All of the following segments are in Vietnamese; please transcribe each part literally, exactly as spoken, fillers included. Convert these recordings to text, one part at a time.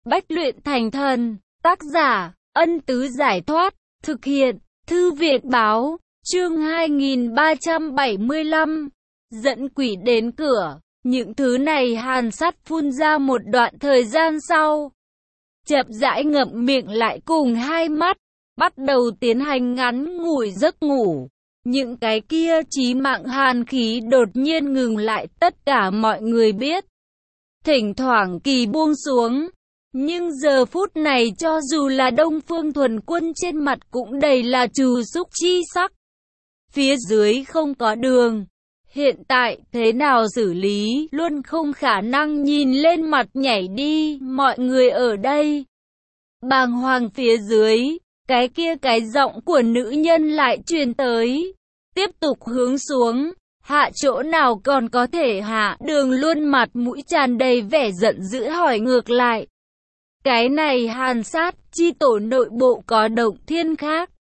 Bách luyện thành thần, tác giả, Ân Tứ Giải Thoát, thực hiện, Thư viện Báo, chương hai nghìn ba trăm bảy mươi lăm, dẫn quỷ đến cửa. Những thứ này Hàn Sắt phun ra một đoạn thời gian sau, chậm rãi ngậm miệng lại cùng hai mắt, bắt đầu tiến hành ngắn ngủi giấc ngủ. Những cái kia chí mạng hàn khí đột nhiên ngừng lại, tất cả mọi người biết. Thỉnh thoảng kỳ buông xuống, nhưng giờ phút này cho dù là Đông Phương Thuần Quân trên mặt cũng đầy là trù xúc chi sắc. Phía dưới không có đường, hiện tại thế nào xử lý luôn không khả năng nhìn lên mặt nhảy đi, mọi người ở đây bàng hoàng. Phía dưới, cái kia cái giọng của nữ nhân lại truyền tới, tiếp tục hướng xuống, hạ chỗ nào còn có thể hạ. Đường luôn mặt mũi tràn đầy vẻ giận dữ hỏi ngược lại, cái này Hàn Sát chi tổ nội bộ có động thiên khác,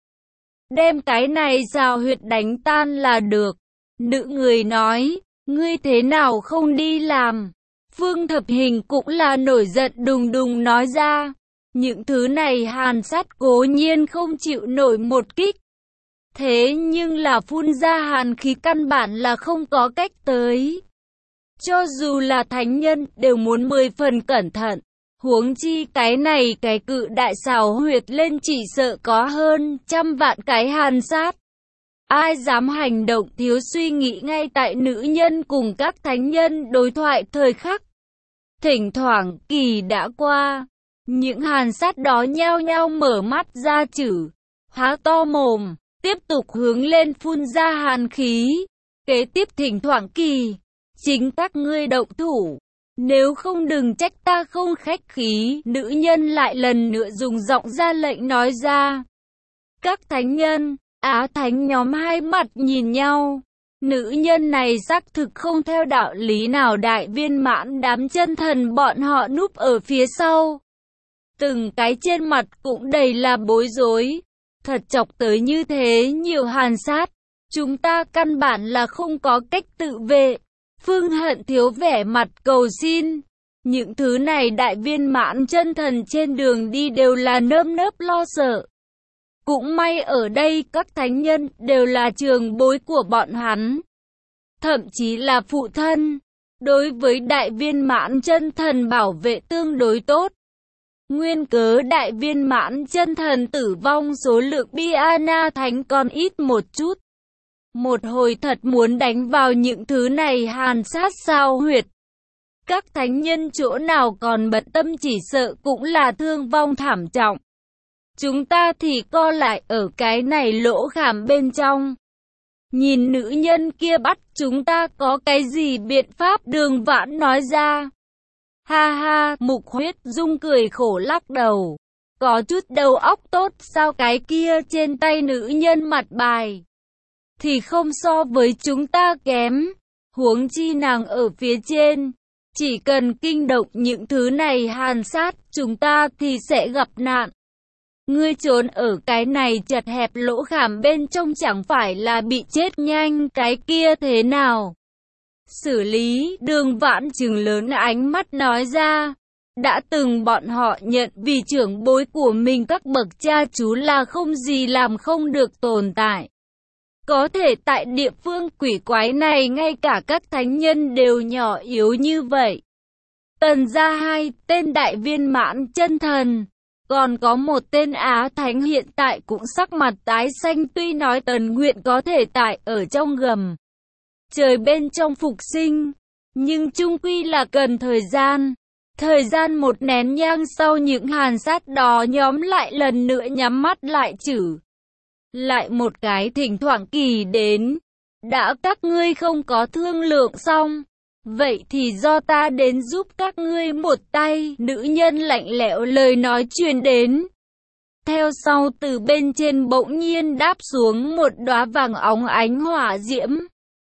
đem cái này rào huyệt đánh tan là được. Nữ người nói, ngươi thế nào không đi làm? Phương Thập Hình cũng là nổi giận đùng đùng nói ra, những thứ này Hàn Sát cố nhiên không chịu nổi một kích, thế nhưng là phun ra hàn khí căn bản là không có cách tới. Cho dù là thánh nhân đều muốn mười phần cẩn thận, huống chi cái này cái cự đại xào huyệt lên chỉ sợ có hơn trăm vạn cái Hàn Sát. Ai dám hành động thiếu suy nghĩ ngay tại nữ nhân cùng các thánh nhân đối thoại thời khắc. Thỉnh thoảng kỳ đã qua, những Hàn Sát đó nhao nhao mở mắt ra chử, há to mồm, tiếp tục hướng lên phun ra hàn khí. Kế tiếp thỉnh thoảng kỳ, chính các ngươi động thủ, nếu không đừng trách ta không khách khí. Nữ nhân lại lần nữa dùng giọng ra lệnh nói ra. Các thánh nhân, Á Thánh nhóm hai mặt nhìn nhau. Nữ nhân này xác thực không theo đạo lý nào đại viên mãn, đám chân thần bọn họ núp ở phía sau, từng cái trên mặt cũng đầy là bối rối. Thật chọc tới như thế nhiều Hàn Sát, chúng ta căn bản là không có cách tự vệ. Phương Hận thiếu vẻ mặt cầu xin. Những thứ này đại viên mãn chân thần trên đường đi đều là nơm nớp lo sợ. Cũng may ở đây các thánh nhân đều là trường bối của bọn hắn, thậm chí là phụ thân. Đối với đại viên mãn chân thần bảo vệ tương đối tốt. Nguyên cớ đại viên mãn chân thần tử vong số lượng Biana Thánh còn ít một chút. Một hồi thật muốn đánh vào những thứ này Hàn Sát sao huyệt, các thánh nhân chỗ nào còn bận tâm chỉ sợ cũng là thương vong thảm trọng. Chúng ta thì co lại ở cái này lỗ khảm bên trong. Nhìn nữ nhân kia bắt chúng ta có cái gì biện pháp? Đường Vãn nói ra. Ha ha, Mục Huyết Dung cười khổ lắc đầu. Có chút đầu óc tốt sao? Cái kia trên tay nữ nhân mặt bài thì không so với chúng ta kém. Huống chi nàng ở phía trên, chỉ cần kinh động những thứ này Hàn Sát, chúng ta thì sẽ gặp nạn. Ngươi trốn ở cái này chật hẹp lỗ khảm bên trong chẳng phải là bị chết nhanh cái kia thế nào? Xử lý. Đường Vãn trừng lớn ánh mắt nói ra. Đã từng bọn họ nhận vì trưởng bối của mình các bậc cha chú là không gì làm không được tồn tại. Có thể tại địa phương quỷ quái này ngay cả các thánh nhân đều nhỏ yếu như vậy. Tần gia hai tên đại viên mãn chân thần, còn có một tên Á Thánh hiện tại cũng sắc mặt tái xanh. Tuy nói Tần nguyện có thể tại ở trong gầm trời bên trong phục sinh, nhưng chung quy là cần thời gian. Thời gian một nén nhang sau, những Hàn Sát đó nhóm lại lần nữa nhắm mắt lại chử. Lại một cái thỉnh thoảng kỳ đến. Đã các ngươi không có thương lượng xong, vậy thì do ta đến giúp các ngươi một tay. Nữ nhân lạnh lẽo lời nói truyền đến. Theo sau từ bên trên bỗng nhiên đáp xuống một đóa vàng óng ánh hỏa diễm.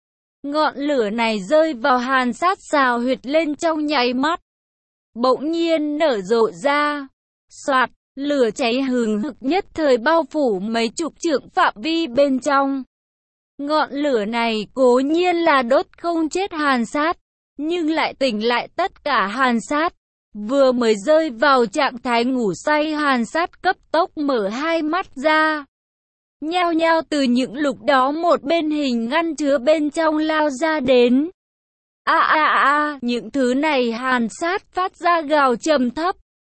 Ngọn lửa này rơi vào Hàn Sát xào huyệt lên trong nháy mắt, bỗng nhiên nở rộ ra. Soạt, lửa cháy hừng hực nhất thời bao phủ mấy chục trượng phạm vi bên trong. Ngọn lửa này cố nhiên là đốt không chết Hàn Sát, nhưng lại tỉnh lại tất cả Hàn Sát. Vừa mới rơi vào trạng thái ngủ say, Hàn Sát cấp tốc mở hai mắt ra. Nhao nhao từ những lúc đó một bên hình ngăn chứa bên trong lao ra đến. A a a, những thứ này Hàn Sát phát ra gào trầm thấp.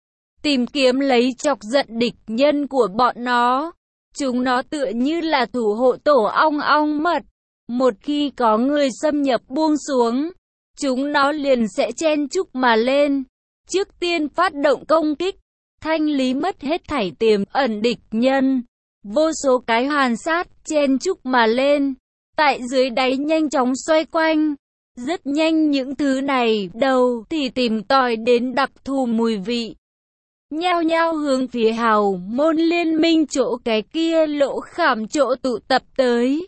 Tìm kiếm lấy chọc giận địch nhân của bọn nó. Chúng nó tựa như là thủ hộ tổ ong ong mật. Một khi có người xâm nhập buông xuống, chúng nó liền sẽ chen chúc mà lên. Trước tiên phát động công kích, thanh lý mất hết thảy tiềm ẩn địch nhân. Vô số cái Hàn Sát chen chúc mà lên, tại dưới đáy nhanh chóng xoay quanh. Rất nhanh những thứ này đầu thì tìm tòi đến đặc thù mùi vị. Nhao nhao hướng phía hào môn liên minh chỗ cái kia lỗ khảm chỗ tụ tập tới.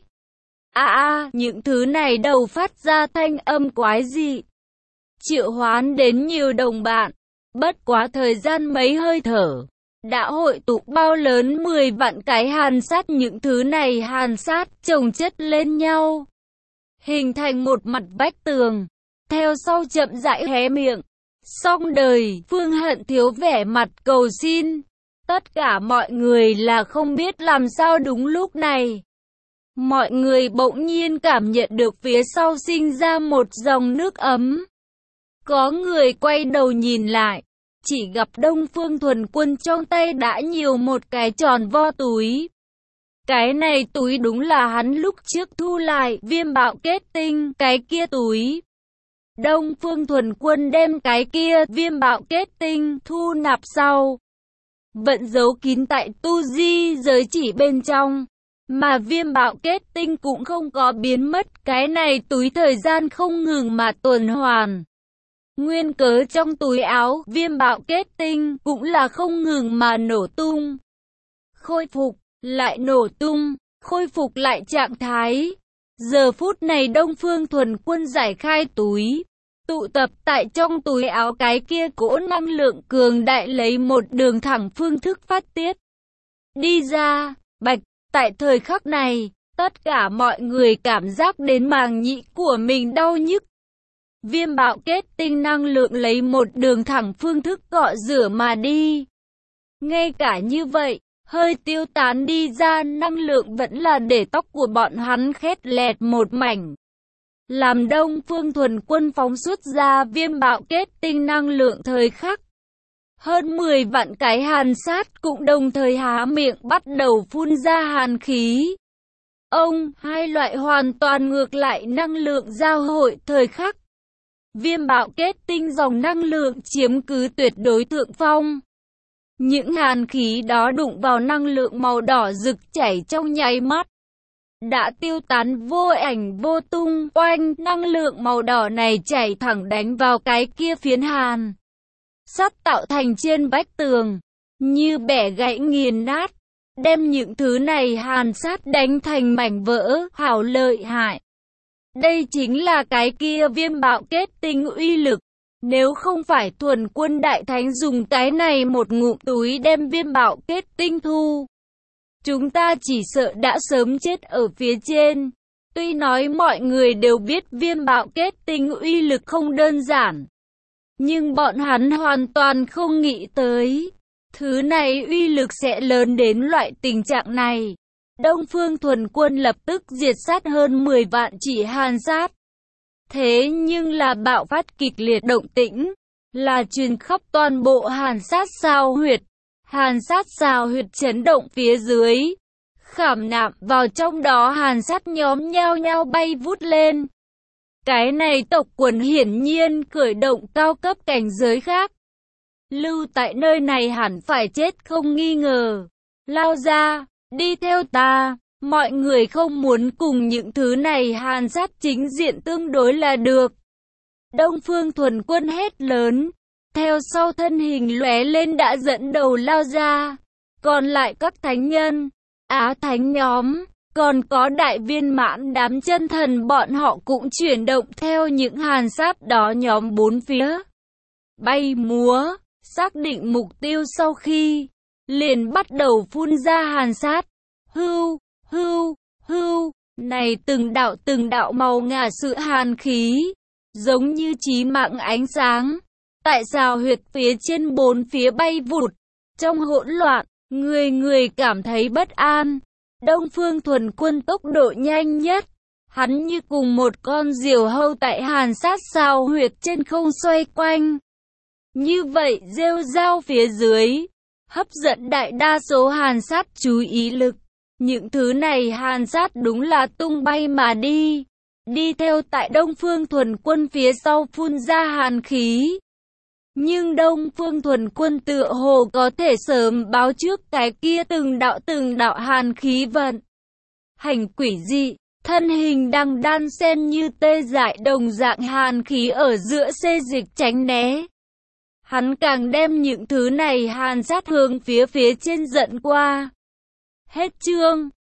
A a, những thứ này đầu phát ra thanh âm quái dị. Triệu hoán đến nhiều đồng bạn, bất quá thời gian mấy hơi thở, đã hội tụ bao lớn mười vạn cái Hàn Sát. Những thứ này Hàn Sát chồng chất lên nhau, hình thành một mặt vách tường. Theo sau chậm rãi hé miệng. Xong đời, Phương Hận Thiếu vẻ mặt cầu xin. Tất cả mọi người là không biết làm sao đúng lúc này. Mọi người bỗng nhiên cảm nhận được phía sau sinh ra một dòng nước ấm. Có người quay đầu nhìn lại, chỉ gặp Đông Phương Thuần Quân trong tay đã nhiều một cái tròn vo túi. Cái này túi đúng là hắn lúc trước thu lại viêm bạo kết tinh, cái kia túi. Đông Phương Thuần Quân đem cái kia viêm bạo kết tinh thu nạp sau, vẫn giấu kín tại tu di giới chỉ bên trong. Mà viêm bạo kết tinh cũng không có biến mất, cái này túi thời gian không ngừng mà tuần hoàn. Nguyên cớ trong túi áo viêm bạo kết tinh cũng là không ngừng mà nổ tung. Khôi phục, lại nổ tung, khôi phục lại trạng thái. Giờ phút này Đông Phương Thuần Quân giải khai túi, tụ tập tại trong túi áo cái kia cỗ năng lượng cường đại lấy một đường thẳng phương thức phát tiết đi ra. Bạch, tại thời khắc này, tất cả mọi người cảm giác đến màng nhĩ của mình đau nhức. Viêm bạo kết tinh năng lượng lấy một đường thẳng phương thức cọ rửa mà đi. Ngay cả như vậy, hơi tiêu tán đi ra năng lượng vẫn là để tóc của bọn hắn khét lẹt một mảnh. Làm Đông Phương Thuần Quân phóng xuất ra viêm bạo kết tinh năng lượng thời khắc, hơn mười vạn cái Hàn Sát cũng đồng thời há miệng bắt đầu phun ra hàn khí. Ông, hai loại hoàn toàn ngược lại năng lượng giao hội thời khắc. Viêm bạo kết tinh dòng năng lượng chiếm cứ tuyệt đối thượng phong. Những hàn khí đó đụng vào năng lượng màu đỏ rực chảy trong nháy mắt, đã tiêu tán vô ảnh vô tung. Oanh, năng lượng màu đỏ này chảy thẳng đánh vào cái kia phiến hàn sắt tạo thành trên vách tường, như bẻ gãy nghiền nát, đem những thứ này Hàn Sát đánh thành mảnh vỡ. Hảo lợi hại. Đây chính là cái kia viêm bạo kết tinh uy lực. Nếu không phải Thuần Quân Đại Thánh dùng cái này một ngụm túi đem viêm bạo kết tinh thu, chúng ta chỉ sợ đã sớm chết ở phía trên. Tuy nói mọi người đều biết viêm bạo kết tinh uy lực không đơn giản, nhưng bọn hắn hoàn toàn không nghĩ tới thứ này uy lực sẽ lớn đến loại tình trạng này. Đông Phương Thuần Quân lập tức diệt sát hơn mười vạn chỉ Hàn Sát. Thế nhưng là bạo phát kịch liệt động tĩnh, là truyền khắp toàn bộ Hàn Sát sao huyệt. Hàn Sát sao huyệt chấn động phía dưới, khảm nạm vào trong đó Hàn Sát nhóm nhao nhao bay vút lên. Cái này tộc quần hiển nhiên khởi động cao cấp cảnh giới khác. Lưu tại nơi này hẳn phải chết không nghi ngờ. Lao ra, đi theo ta. Mọi người không muốn cùng những thứ này Hàn Sát chính diện tương đối là được. Đông Phương Thuần Quân hét lớn. Theo sau thân hình lóe lên đã dẫn đầu lao ra. Còn lại các thánh nhân, Á Thánh nhóm, còn có đại viên mãn đám chân thần, bọn họ cũng chuyển động theo những Hàn Sát đó nhóm bốn phía. Bay múa, xác định mục tiêu sau khi, liền bắt đầu phun ra Hàn Sát. Hưu, hưu, hưu, này từng đạo từng đạo màu ngà sự hàn khí, giống như chí mạng ánh sáng, Tại sao huyệt phía trên bốn phía bay vụt? Trong hỗn loạn, người người cảm thấy bất an. Đông Phương Thuần Quân tốc độ nhanh nhất. Hắn như cùng một con diều hâu tại hàn sát sao huyệt trên không xoay quanh. Như vậy rêu rao phía dưới, hấp dẫn đại đa số hàn sát chú ý lực. Những thứ này hàn sát đúng là tung bay mà đi. Đi theo tại Đông Phương Thuần Quân phía sau phun ra hàn khí. Nhưng Đông Phương Thuần Quân tựa hồ có thể sớm báo trước cái kia từng đạo từng đạo hàn khí vận. Hành quỷ dị, thân hình đang đan xen như tê dại đồng dạng hàn khí ở giữa xê dịch tránh né. Hắn càng đem những thứ này hàn sát hướng phía phía trên dẫn qua. Hết chương.